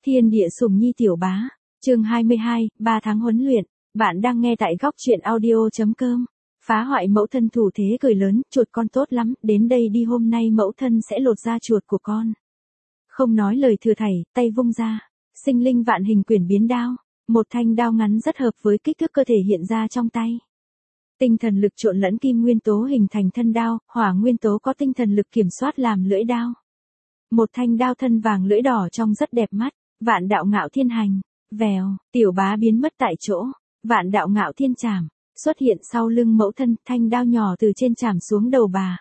Thiên địa sùng nhi tiểu bá, chương 22, 3 tháng huấn luyện, bạn đang nghe tại góc truyện audio.com. Phá hoại mẫu thân thủ thế cười lớn, chuột con tốt lắm, đến đây đi hôm nay mẫu thân sẽ lột da chuột của con. Không nói lời thừa thảy, tay vung ra, sinh linh vạn hình quyển biến đao, một thanh đao ngắn rất hợp với kích thước cơ thể hiện ra trong tay. Tinh thần lực trộn lẫn kim nguyên tố hình thành thân đao, hỏa nguyên tố có tinh thần lực kiểm soát làm lưỡi đao. Một thanh đao thân vàng lưỡi đỏ trông rất đẹp mắt, vạn đạo ngạo thiên hành, vèo, tiểu bá biến mất tại chỗ, vạn đạo ngạo thiên chảm, xuất hiện sau lưng mẫu thân, thanh đao nhỏ từ trên chảm xuống đầu bà.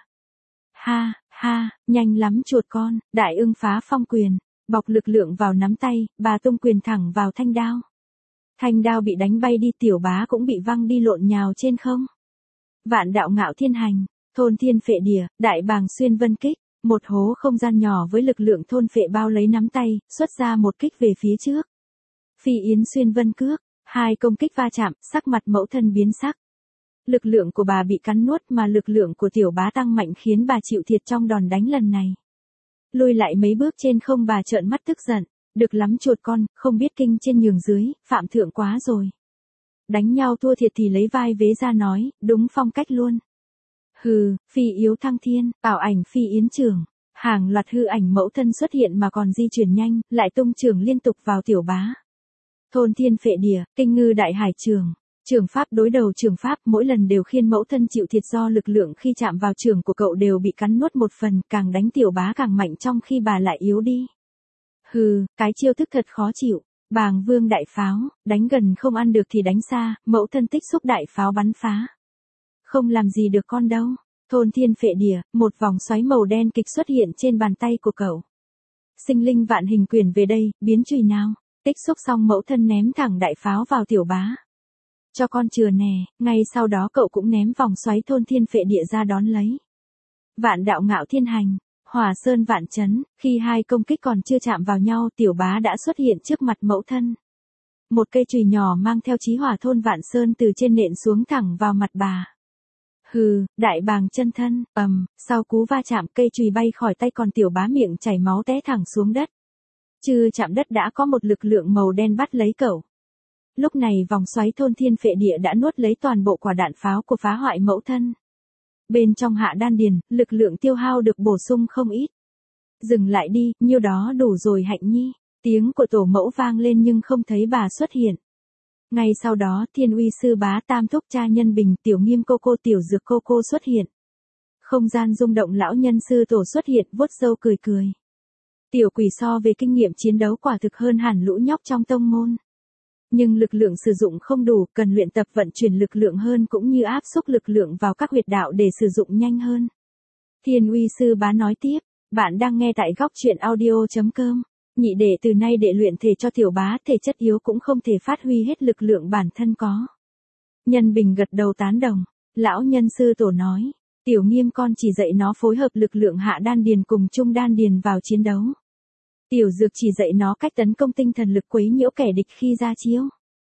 Ha, ha, nhanh lắm chuột con, đại ưng phá phong quyền, bọc lực lượng vào nắm tay, bà tung quyền thẳng vào thanh đao. Thanh đao bị đánh bay đi, tiểu bá cũng bị văng đi lộn nhào trên không. Vạn đạo ngạo thiên hành, thôn thiên phệ địa, đại bàng xuyên vân kích, một hố không gian nhỏ với lực lượng thôn phệ bao lấy nắm tay, xuất ra một kích về phía trước. Phi yến xuyên vân cước, hai công kích va chạm, sắc mặt mẫu thân biến sắc. Lực lượng của bà bị cắn nuốt mà lực lượng của tiểu bá tăng mạnh khiến bà chịu thiệt trong đòn đánh lần này. Lùi lại mấy bước trên không, bà trợn mắt tức giận. Được lắm chuột con, không biết kinh trên nhường dưới, phạm thượng quá rồi. Đánh nhau thua thiệt thì lấy vai vế ra nói, đúng phong cách luôn. Hừ, phi yếu thăng thiên, ảo ảnh phi yến trường. Hàng loạt hư ảnh mẫu thân xuất hiện mà còn di chuyển nhanh, lại tung trường liên tục vào tiểu bá. Thôn thiên phệ địa, kinh ngư đại hải trường. Trường pháp đối đầu trường pháp, mỗi lần đều khiến mẫu thân chịu thiệt do lực lượng khi chạm vào trường của cậu đều bị cắn nuốt một phần, càng đánh tiểu bá càng mạnh trong khi bà lại yếu đi. Hừ, cái chiêu thức thật khó chịu. Bàng vương đại pháo, đánh gần không ăn được thì đánh xa, mẫu thân tích xúc đại pháo bắn phá. Không làm gì được con đâu. Thôn thiên phệ địa, một vòng xoáy màu đen kịch xuất hiện trên bàn tay của cậu. Sinh linh vạn hình quyền về đây, biến chùy nào. Tích xúc xong mẫu thân ném thẳng đại pháo vào tiểu bá. Cho con chừa nè, ngay sau đó cậu cũng ném vòng xoáy thôn thiên phệ địa ra đón lấy. Vạn đạo ngạo thiên hành. Hỏa sơn vạn chấn, khi hai công kích còn chưa chạm vào nhau, tiểu bá đã xuất hiện trước mặt mẫu thân. Một cây chùy nhỏ mang theo chí hỏa thôn vạn sơn từ trên nện xuống thẳng vào mặt bà. Hừ, đại bàng chân thân, sau cú va chạm cây chùy bay khỏi tay còn tiểu bá miệng chảy máu té thẳng xuống đất. Chưa chạm đất đã có một lực lượng màu đen bắt lấy cậu. Lúc này vòng xoáy thôn thiên phệ địa đã nuốt lấy toàn bộ quả đạn pháo của phá hoại mẫu thân. Bên trong hạ đan điền, lực lượng tiêu hao được bổ sung không ít. Dừng lại đi, nhiêu đó đủ rồi Hạnh Nhi. Tiếng của tổ mẫu vang lên nhưng không thấy bà xuất hiện. Ngay sau đó, Thiên Uy sư bá Tam Thúc cha Nhân Bình, Tiểu Nghiêm cô cô, Tiểu Dược cô cô xuất hiện. Không gian rung động, lão nhân sư tổ xuất hiện, vuốt râu cười cười. Tiểu Quỷ so về kinh nghiệm chiến đấu quả thực hơn hẳn lũ nhóc trong tông môn. Nhưng lực lượng sử dụng không đủ, cần luyện tập vận chuyển lực lượng hơn cũng như áp xúc lực lượng vào các huyệt đạo để sử dụng nhanh hơn. Thiên Uy sư bá nói tiếp, bạn đang nghe tại góc truyện audio.com. Nhị đệ từ nay đệ luyện thể cho tiểu bá, thể chất yếu cũng không thể phát huy hết lực lượng bản thân có. Nhân Bình gật đầu tán đồng, lão nhân sư tổ nói, Tiểu Nghiêm con chỉ dạy nó phối hợp lực lượng hạ đan điền cùng trung đan điền vào chiến đấu. Tiểu Dược chỉ dạy nó cách tấn công tinh thần lực quấy nhiễu kẻ địch khi ra chiêu.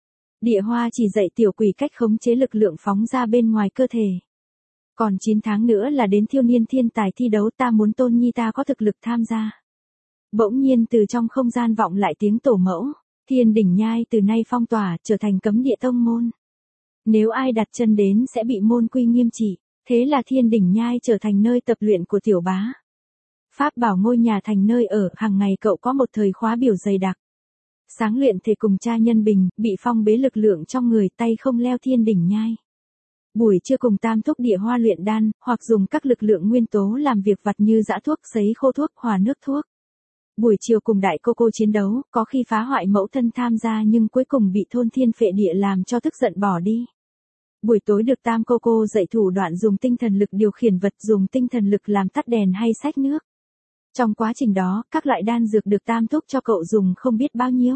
Địa Hoa chỉ dạy Tiểu Quỷ cách khống chế lực lượng phóng ra bên ngoài cơ thể. Còn 9 tháng nữa là đến thiêu niên thiên tài thi đấu, ta muốn Tôn Nhi ta có thực lực tham gia. Bỗng nhiên từ trong không gian vọng lại tiếng tổ mẫu, Thiên Đỉnh Nhai từ nay phong tỏa, trở thành cấm địa tông môn. Nếu ai đặt chân đến sẽ bị môn quy nghiêm trị, thế là Thiên Đỉnh Nhai trở thành nơi tập luyện của tiểu bá. Pháp bảo ngôi nhà thành nơi ở, hàng ngày cậu có một thời khóa biểu dày đặc. Sáng luyện thể cùng cha Nhân Bình, bị phong bế lực lượng trong người, tay không leo Thiên Đỉnh Nhai. Buổi trưa cùng Tam Thúc Địa Hoa luyện đan, hoặc dùng các lực lượng nguyên tố làm việc vặt như giã thuốc, sấy khô thuốc, hòa nước thuốc. Buổi chiều cùng đại cô cô chiến đấu, có khi phá hoại mẫu thân tham gia nhưng cuối cùng bị thôn thiên phệ địa làm cho tức giận bỏ đi. Buổi tối được Tam cô cô dạy thủ đoạn dùng tinh thần lực điều khiển vật, dùng tinh thần lực làm tắt đèn hay xách nước. Trong quá trình đó, các loại đan dược được Tam Thúc cho cậu dùng không biết bao nhiêu.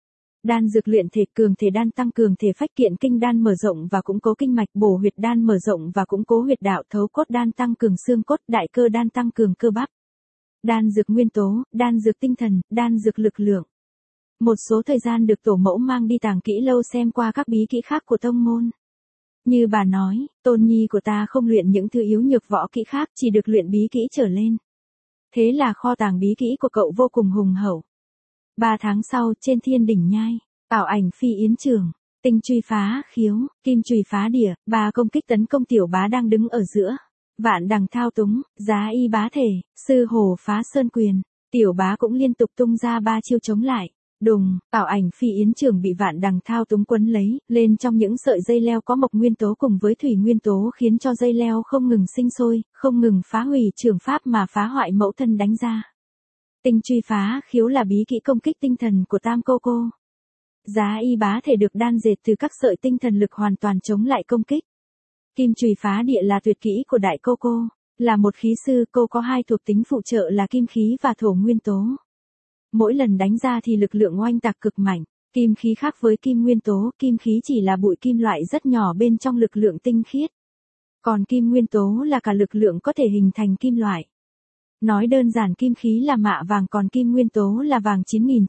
Đan dược luyện thể, cường thể đan tăng cường thể phách, kiện kinh đan mở rộng và củng cố kinh mạch, bổ huyệt đan mở rộng và củng cố huyệt đạo, thấu cốt đan tăng cường xương cốt, đại cơ đan tăng cường cơ bắp. Đan dược nguyên tố, đan dược tinh thần, đan dược lực lượng. Một số thời gian được tổ mẫu mang đi tàng kỹ lâu xem qua các bí kỹ khác của tông môn. Như bà nói, Tôn Nhi của ta không luyện những thứ yếu nhược võ kỹ khác, chỉ được luyện bí kỹ trở lên. Thế là kho tàng bí kỹ của cậu vô cùng hùng hậu. 3 tháng sau, trên thiên đỉnh nhai, ảo ảnh phi yến trường, tinh truy phá khiếu, kim chùy phá địa, 3 công kích tấn công tiểu bá đang đứng ở giữa. Vạn đằng thao túng, giá y bá thể, sư hổ phá sơn quyền, tiểu bá cũng liên tục tung ra 3 chiêu chống lại. Đùng, ảo ảnh phi yến trường bị vạn đằng thao túng quấn lấy, lên trong những sợi dây leo có mộc nguyên tố cùng với thủy nguyên tố khiến cho dây leo không ngừng sinh sôi, không ngừng phá hủy trường pháp mà phá hoại mẫu thân đánh ra. Tinh truy phá khiếu là bí kỹ công kích tinh thần của Tam Cô Cô. Giá y bá thể được đan dệt từ các sợi tinh thần lực hoàn toàn chống lại công kích. Kim chùy phá địa là tuyệt kỹ của Đại Cô Cô, là một khí sư, cô có 2 thuộc tính phụ trợ là kim khí và thổ nguyên tố. Mỗi lần đánh ra thì lực lượng oanh tạc cực mạnh, kim khí khác với kim nguyên tố, kim khí chỉ là bụi kim loại rất nhỏ bên trong lực lượng tinh khiết. Còn kim nguyên tố là cả lực lượng có thể hình thành kim loại. Nói đơn giản kim khí là mạ vàng còn kim nguyên tố là vàng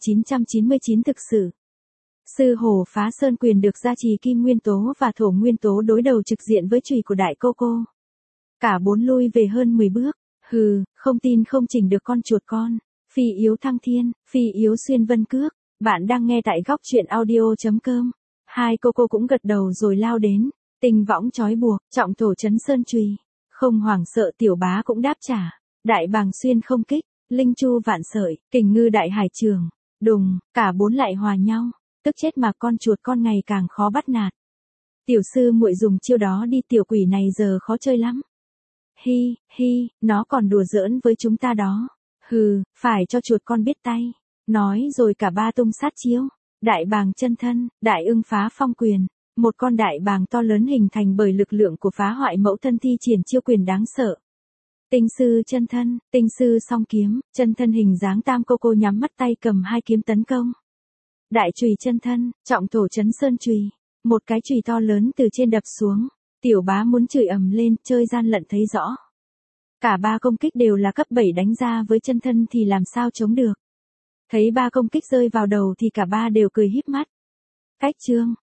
9999 thực sự. Sư hổ phá sơn quyền được gia trì kim nguyên tố và thổ nguyên tố đối đầu trực diện với chùy của Đại Cô Cô. Cả 4 lui về hơn 10 bước, hừ, không tin không chỉnh được con chuột con. Phi yếu thăng thiên, phi yếu xuyên vân cước, bạn đang nghe tại góc truyện audio.com. 2 cô cô cũng gật đầu rồi lao đến, tinh võng trói buộc, trọng thổ chấn sơn chùy. Không hoảng sợ tiểu bá cũng đáp trả, đại bàng xuyên không kích, linh chu vạn sợi, kình ngư đại hải trường. Đùng, cả 4 lại hòa nhau, tức chết mà con chuột con ngày càng khó bắt nạt. Tiểu sư muội dùng chiêu đó đi, tiểu quỷ này giờ khó chơi lắm. Hi, hi, nó còn đùa giỡn với chúng ta đó. Hừ, phải cho chuột con biết tay. Nói rồi cả 3 tung sát chiêu. Đại bàng chân thân, đại ưng phá phong quyền. Một con đại bàng to lớn hình thành bởi lực lượng của phá hoại mẫu thân thi triển chiêu quyền đáng sợ. Tinh sư chân thân, tinh sư song kiếm, chân thân hình dáng Tam Cô Cô nhắm mắt tay cầm 2 kiếm tấn công. Đại chùy chân thân, trọng thổ chấn sơn chùy. Một cái chùy to lớn từ trên đập xuống. Tiểu bá muốn chửi ầm lên, chơi gian lận thấy rõ. Cả 3 công kích đều là cấp 7 đánh ra với chân thân thì làm sao chống được. Thấy 3 công kích rơi vào đầu thì cả 3 đều cười híp mắt. Cách chương,